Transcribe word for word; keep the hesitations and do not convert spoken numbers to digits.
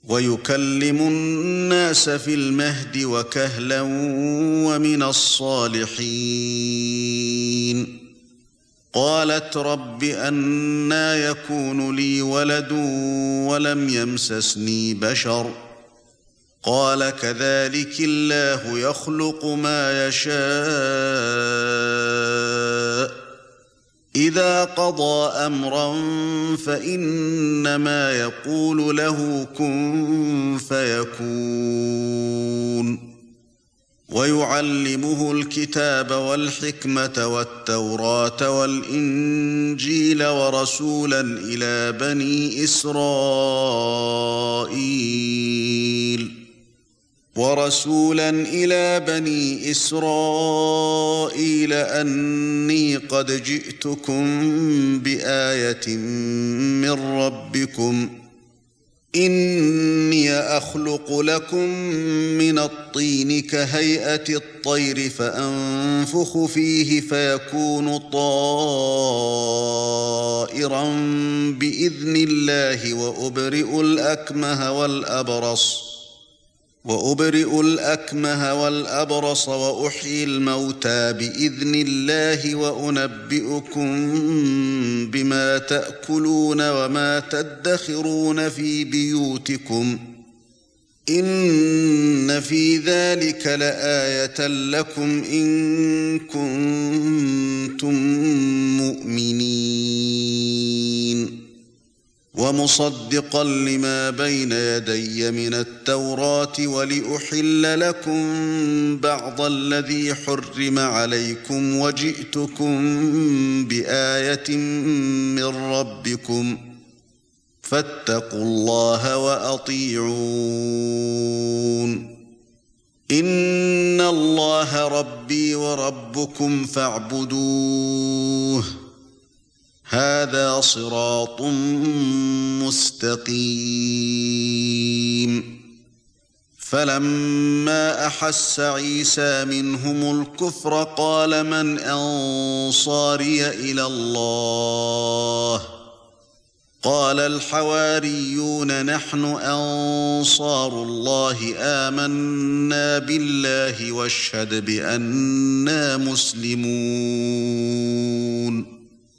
ويكلم الناس في المهد وكهلا ومن الصالحين. قالت رب أنى يكون لي ولد ولم يمسسني بشر قال كذلك الله يخلق ما يشاء إذا قضى أمرا فإنما يقول له كن فيكون. ويعلمه الكتاب والحكمة والتوراة والإنجيل ورسولا إلى بني إسرائيل ورسولا إلى بني إسرائيل أني قد جئتكم بآية من ربكم إني أخلق لكم من الطين كهيئة الطير فأنفخ فيه فيكون طائرا بإذن الله وأبرئ الأكمه والأبرص وأبرئ الأكمه والأبرص وأحيي الموتى بإذن الله وأنبئكم بما تأكلون وما تدخرون في بيوتكم إن في ذلك لآية لكم إن كنتم مؤمنين. ومصدقا لما بين يدي من التوراة ولأحل لكم بعض الذي حرم عليكم وجئتكم بآية من ربكم فاتقوا الله وأطيعون. إن الله ربي وربكم فاعبدوه هذا صراط مستقيم. فلما أحس عيسى منهم الكفر قال من أنصاري إلى الله قال الحواريون نحن أنصار الله آمنا بالله واشهد بأننا مسلمون.